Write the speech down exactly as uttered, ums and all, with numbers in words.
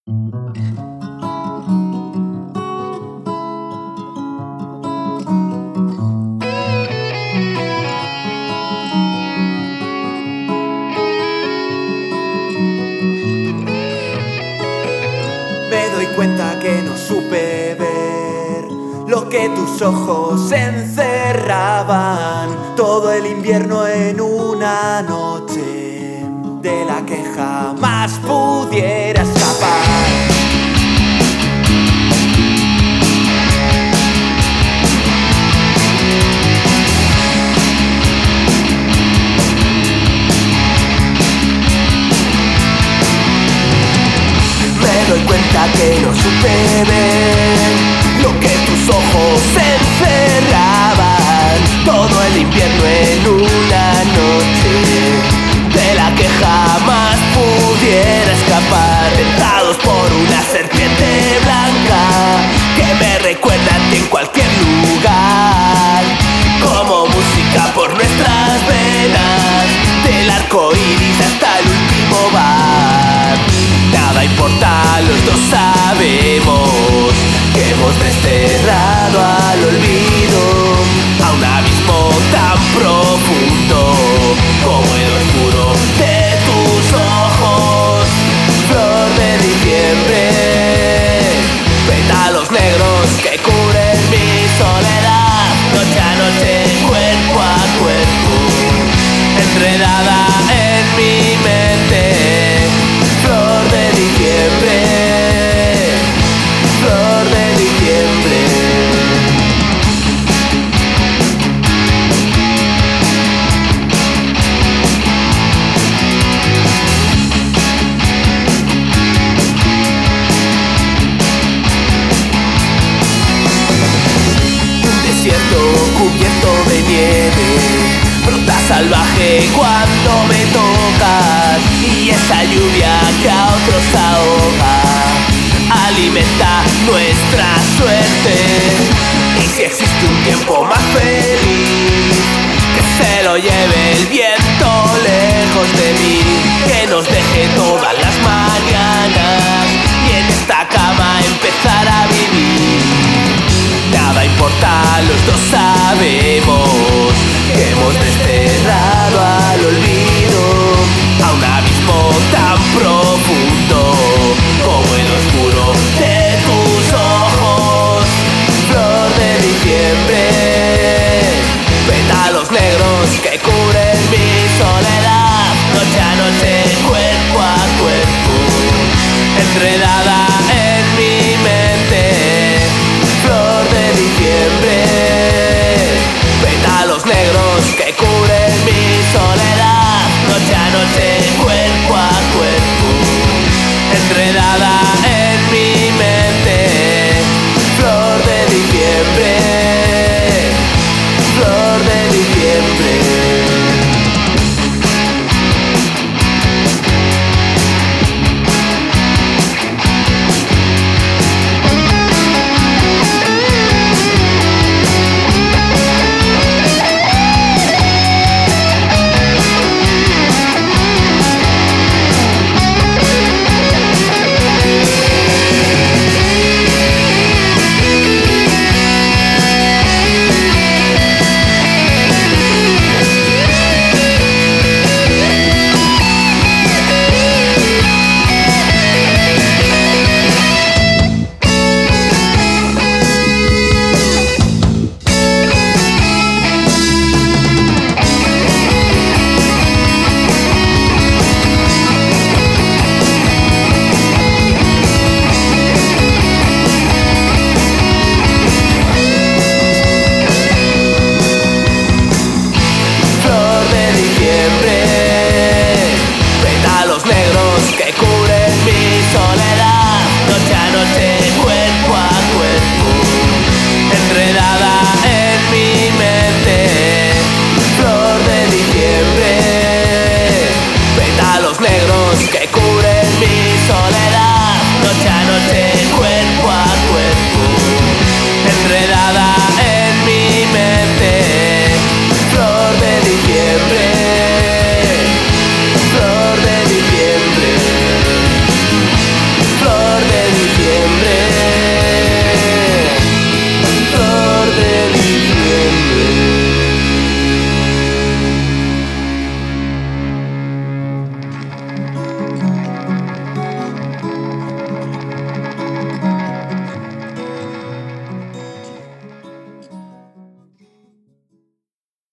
Me doy cuenta que no supe ver lo que tus ojos encerraban, todo el invierno en una noche de la que jamás pudiera escapar. Me doy cuenta que no supe ver lo que tus ojos encerraban, todo el invierno en una noche de la que jamás pudiera escapar, tentados por una serpiente blanca que me recuerda a ti en cualquier lugar, como música por nuestras venas, del arco iris hasta el último bar. Nada importa, los dos sabemos que hemos desterrado al olvido a un abismo tan profundo como el oscuro de tus ojos. Flor de diciembre, pétalos negros que cubren mi soledad, noche a noche, cuerpo a cuerpo, enredada en mi mente. Flor de diciembre, flor de diciembre. Un desierto cubierto de nieve brota salvaje cuando me tocas, y esa lluvia que a otros ahoga alimenta nuestra suerte. Y si existe un tiempo más feliz, que se lo lleve el viento lejos de mí, que nos deje todas las mañanas y en esta cama empezar a vivir. Nada importa, los dos sabemos que hemos desterrado al olvido a un abismo tan profundo como el oscuro de tus ojos. Flor de diciembre, pétalos negros que cubren mi soledad, noche a noche, cuerpo a cuerpo, enredada